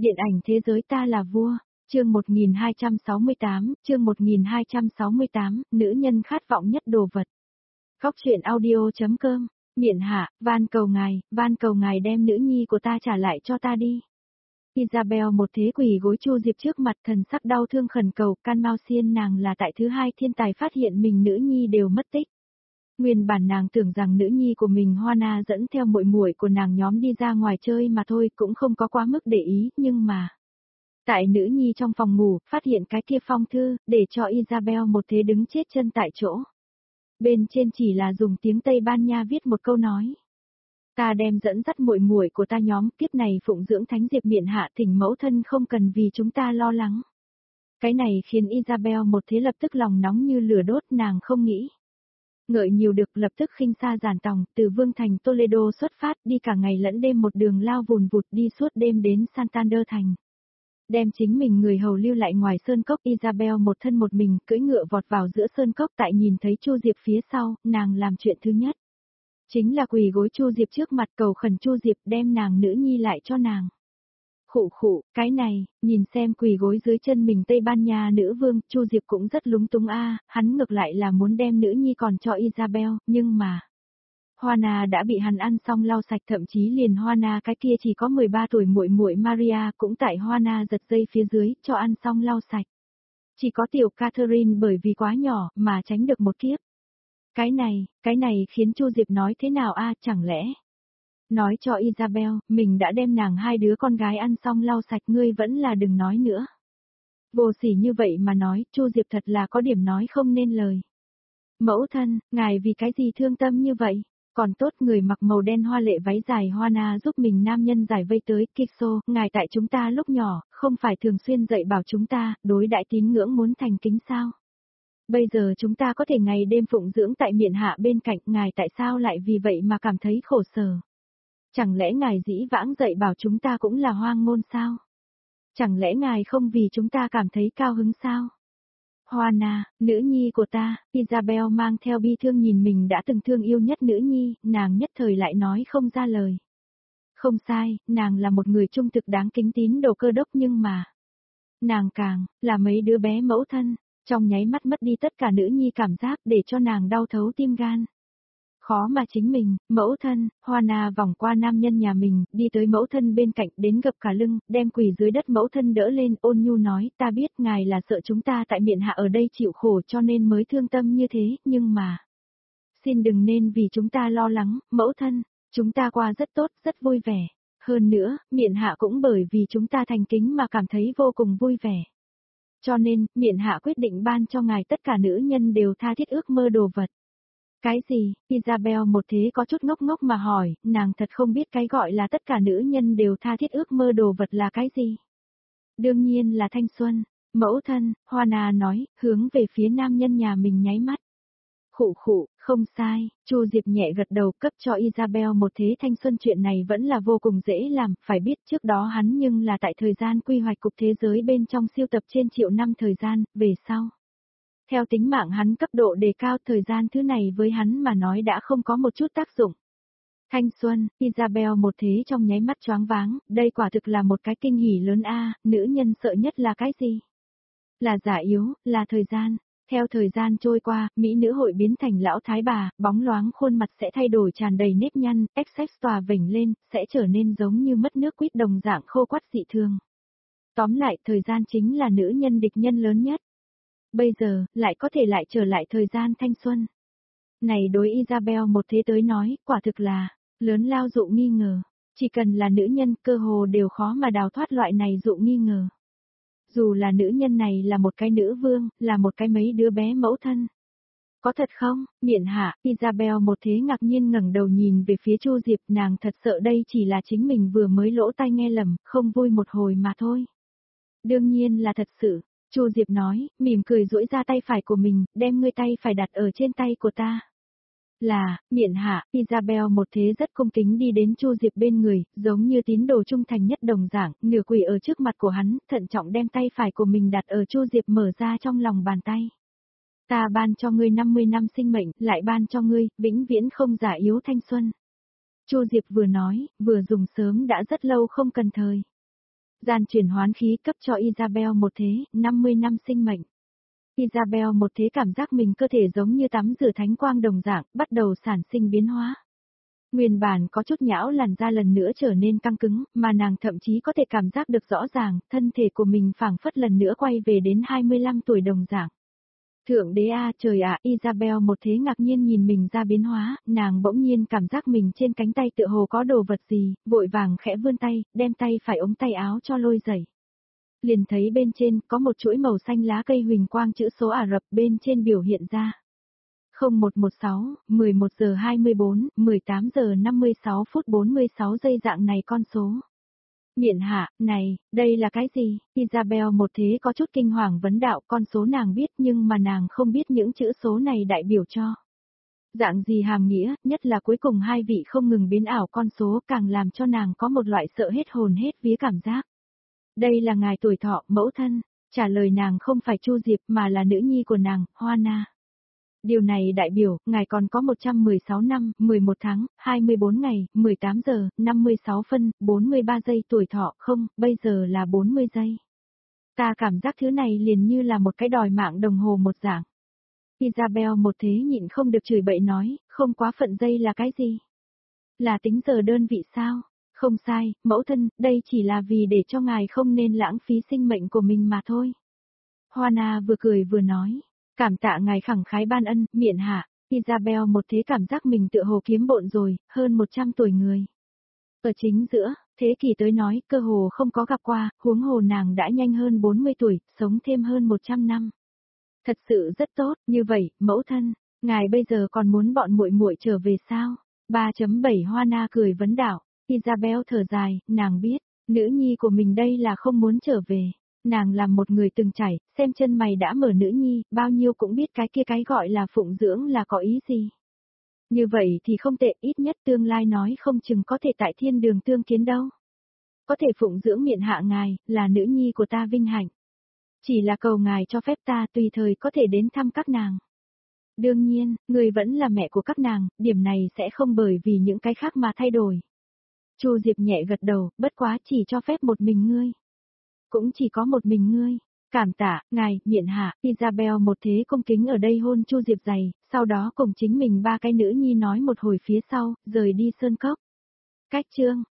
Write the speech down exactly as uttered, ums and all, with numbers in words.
Điện ảnh thế giới ta là vua, chương một nghìn hai trăm sáu mươi tám, chương một nghìn hai trăm sáu mươi tám, nữ nhân khát vọng nhất đồ vật. Góc truyện audio.com, miện hạ, van cầu ngài, van cầu ngài đem nữ nhi của ta trả lại cho ta đi. Isabel một thế quỳ gối Chu Diệp trước mặt, thần sắc đau thương khẩn cầu. Can Mao Xiên nàng là tại thứ hai thiên tài phát hiện mình nữ nhi đều mất tích. Nguyên bản nàng tưởng rằng nữ nhi của mình Hoa dẫn theo muội muội của nàng nhóm đi ra ngoài chơi mà thôi, cũng không có quá mức để ý, nhưng mà tại nữ nhi trong phòng ngủ, phát hiện cái kia phong thư, để cho Isabel một thế đứng chết chân tại chỗ. Bên trên chỉ là dùng tiếng Tây Ban Nha viết một câu nói: ta đem dẫn dắt muội muội của ta nhóm, kiếp này phụng dưỡng thánh diệp miện hạ, thỉnh mẫu thân không cần vì chúng ta lo lắng. Cái này khiến Isabel một thế lập tức lòng nóng như lửa đốt, nàng không nghĩ ngợi nhiều được, lập tức khinh xa giản tòng, từ Vương thành Toledo xuất phát, đi cả ngày lẫn đêm một đường lao vùn vụt đi suốt đêm đến Santander thành. Đem chính mình người hầu lưu lại ngoài sơn cốc. Isabel một thân một mình, cưỡi ngựa vọt vào giữa sơn cốc. Tại nhìn thấy Chu Diệp phía sau, nàng làm chuyện thứ nhất chính là quỳ gối Chu Diệp trước mặt, cầu khẩn Chu Diệp đem nàng nữ nhi lại cho nàng. Khụ khụ, cái này, nhìn xem quỳ gối dưới chân mình Tây Ban Nha nữ vương, Chu Diệp cũng rất lúng túng a, hắn ngược lại là muốn đem nữ nhi còn cho Isabel, nhưng mà Hoa đã bị hắn ăn xong lau sạch, thậm chí liền Hoa cái kia chỉ có mười ba tuổi muội muội Maria cũng tại Hoa giật dây phía dưới, cho ăn xong lau sạch. Chỉ có tiểu Catherine bởi vì quá nhỏ mà tránh được một kiếp. Cái này, cái này khiến Chu Diệp nói thế nào a, chẳng lẽ nói cho Isabel, mình đã đem nàng hai đứa con gái ăn xong lau sạch, ngươi vẫn là đừng nói nữa. Vô sỉ như vậy mà nói, Chu Diệp thật là có điểm nói không nên lời. Mẫu thân, ngài vì cái gì thương tâm như vậy? Còn tốt người mặc màu đen hoa lệ váy dài Hoa giúp mình nam nhân giải vây tới. Kixo, ngài tại chúng ta lúc nhỏ, không phải thường xuyên dạy bảo chúng ta, đối đại tín ngưỡng muốn thành kính sao? Bây giờ chúng ta có thể ngày đêm phụng dưỡng tại miện hạ bên cạnh, ngài tại sao lại vì vậy mà cảm thấy khổ sở? Chẳng lẽ ngài dĩ vãng dạy bảo chúng ta cũng là hoang ngôn sao? Chẳng lẽ ngài không vì chúng ta cảm thấy cao hứng sao? Hoa, nữ nhi của ta. Isabel mang theo bi thương nhìn mình đã từng thương yêu nhất nữ nhi, nàng nhất thời lại nói không ra lời. Không sai, nàng là một người trung thực đáng kính tín đồ Cơ đốc, nhưng mà nàng càng là mấy đứa bé mẫu thân, trong nháy mắt mất đi tất cả nữ nhi cảm giác, để cho nàng đau thấu tim gan. Khó mà chính mình, mẫu thân. Hoa vòng qua nam nhân nhà mình, đi tới mẫu thân bên cạnh, đến gập cả lưng, đem quỳ dưới đất mẫu thân đỡ lên, ôn nhu nói, ta biết ngài là sợ chúng ta tại miện hạ ở đây chịu khổ cho nên mới thương tâm như thế, nhưng mà xin đừng nên vì chúng ta lo lắng, mẫu thân, chúng ta qua rất tốt, rất vui vẻ. Hơn nữa, miện hạ cũng bởi vì chúng ta thành kính mà cảm thấy vô cùng vui vẻ. Cho nên, miện hạ quyết định ban cho ngài tất cả nữ nhân đều tha thiết ước mơ đồ vật. Cái gì? Isabel một thế có chút ngốc ngốc mà hỏi, nàng thật không biết cái gọi là tất cả nữ nhân đều tha thiết ước mơ đồ vật là cái gì. Đương nhiên là thanh xuân. Mẫu thân, Hoa nói, hướng về phía nam nhân nhà mình nháy mắt. Khụ khụ, không sai. Chu Diệp nhẹ gật đầu, cấp cho Isabel một thế thanh xuân. Chuyện này vẫn là vô cùng dễ làm, phải biết trước đó hắn nhưng là tại thời gian quy hoạch cục thế giới bên trong siêu tập trên triệu năm thời gian, về sau theo tính mạng hắn cấp độ đề cao, thời gian thứ này với hắn mà nói đã không có một chút tác dụng. Thanh xuân, Isabel một thế trong nháy mắt choáng váng, đây quả thực là một cái kinh hỉ lớn a, nữ nhân sợ nhất là cái gì? Là già yếu, là thời gian. Theo thời gian trôi qua, mỹ nữ hội biến thành lão thái bà, bóng loáng khuôn mặt sẽ thay đổi tràn đầy nếp nhăn, excess tòa vểnh lên, sẽ trở nên giống như mất nước quýt đồng dạng khô quắt dị thường. Tóm lại, thời gian chính là nữ nhân địch nhân lớn nhất. Bây giờ, lại có thể lại trở lại thời gian thanh xuân. Này đối Isabel một thế tới nói, quả thực là lớn lao dụ nghi ngờ. Chỉ cần là nữ nhân, cơ hồ đều khó mà đào thoát loại này dụ nghi ngờ. Dù là nữ nhân này là một cái nữ vương, là một cái mấy đứa bé mẫu thân. Có thật không? Miện hạ, Isabel một thế ngạc nhiên ngẩng đầu nhìn về phía Chu Diệp, nàng thật sợ đây chỉ là chính mình vừa mới lỗ tai nghe lầm, không vui một hồi mà thôi. Đương nhiên là thật sự. Chu Diệp nói, mỉm cười duỗi ra tay phải của mình, đem ngươi tay phải đặt ở trên tay của ta. Là, miện hạ, Isabel một thế rất cung kính đi đến Chu Diệp bên người, giống như tín đồ trung thành nhất đồng dạng, nửa quỳ ở trước mặt của hắn, thận trọng đem tay phải của mình đặt ở Chu Diệp mở ra trong lòng bàn tay. Ta ban cho ngươi năm mươi năm sinh mệnh, lại ban cho ngươi, vĩnh viễn không già yếu thanh xuân. Chu Diệp vừa nói, vừa dùng sớm đã rất lâu không cần thời Gian chuyển hoán khí cấp cho Isabel một thế, năm mươi năm sinh mệnh. Isabel một thế cảm giác mình cơ thể giống như tắm rửa thánh quang đồng dạng, bắt đầu sản sinh biến hóa. Nguyên bản có chút nhão làn da lần nữa trở nên căng cứng, mà nàng thậm chí có thể cảm giác được rõ ràng, thân thể của mình phảng phất lần nữa quay về đến hai mươi lăm tuổi đồng dạng. Thượng đế a, trời ạ, Isabel một thế ngạc nhiên nhìn mình ra biến hóa, nàng bỗng nhiên cảm giác mình trên cánh tay tựa hồ có đồ vật gì, vội vàng khẽ vươn tay, đem tay phải ống tay áo cho lôi dậy. Liền thấy bên trên có một chuỗi màu xanh lá cây huỳnh quang chữ số Ả Rập bên trên biểu hiện ra. không một một sáu, mười một giờ hai mươi bốn, mười tám giờ năm mươi sáu phút bốn mươi sáu giây dạng này con số. Miện hạ, này, đây là cái gì? Isabel một thế có chút kinh hoàng vấn đạo, con số nàng biết nhưng mà nàng không biết những chữ số này đại biểu cho. Dạng gì hàm nghĩa, nhất là cuối cùng hai vị không ngừng biến ảo con số càng làm cho nàng có một loại sợ hết hồn hết vía cảm giác. Đây là ngài tuổi thọ, mẫu thân, trả lời nàng không phải Chu Diệp mà là nữ nhi của nàng, Hoa. Điều này đại biểu, ngài còn có một trăm mười sáu năm, mười một tháng, hai mươi bốn ngày, mười tám giờ, năm mươi sáu phân, bốn mươi ba giây tuổi thọ, không, bây giờ là bốn mươi giây. Ta cảm giác thứ này liền như là một cái đòi mạng đồng hồ một dạng. Isabel một thế nhịn không được chửi bậy nói, không quá phận giây là cái gì? Là tính giờ đơn vị sao? Không sai, mẫu thân, đây chỉ là vì để cho ngài không nên lãng phí sinh mệnh của mình mà thôi. Hoa vừa cười vừa nói. Cảm tạ ngài khẳng khái ban ân, miện hạ, Isabel một thế cảm giác mình tựa hồ kiếm bộn rồi, hơn một trăm tuổi người. Ở chính giữa, thế kỷ tới nói, cơ hồ không có gặp qua, huống hồ nàng đã nhanh hơn bốn mươi tuổi, sống thêm hơn một trăm năm. Thật sự rất tốt, như vậy, mẫu thân, ngài bây giờ còn muốn bọn muội muội trở về sao? ba chấm bảy Hoa Na cười vấn đạo, Isabel thở dài, nàng biết, nữ nhi của mình đây là không muốn trở về. Nàng làm một người từng trải, xem chân mày đã mở nữ nhi, bao nhiêu cũng biết cái kia cái gọi là phụng dưỡng là có ý gì. Như vậy thì không tệ, ít nhất tương lai nói không chừng có thể tại thiên đường tương kiến đâu. Có thể phụng dưỡng miện hạ ngài, là nữ nhi của ta vinh hạnh. Chỉ là cầu ngài cho phép ta tùy thời có thể đến thăm các nàng. Đương nhiên, người vẫn là mẹ của các nàng, điểm này sẽ không bởi vì những cái khác mà thay đổi. Chu Diệp nhẹ gật đầu, bất quá chỉ cho phép một mình ngươi. Cũng chỉ có một mình ngươi. Cảm tạ, ngài, miện hạ, Isabel một thế cung kính ở đây hôn Chu Diệp dày, sau đó cùng chính mình ba cái nữ nhi nói một hồi phía sau, rời đi sơn cốc. Cách chương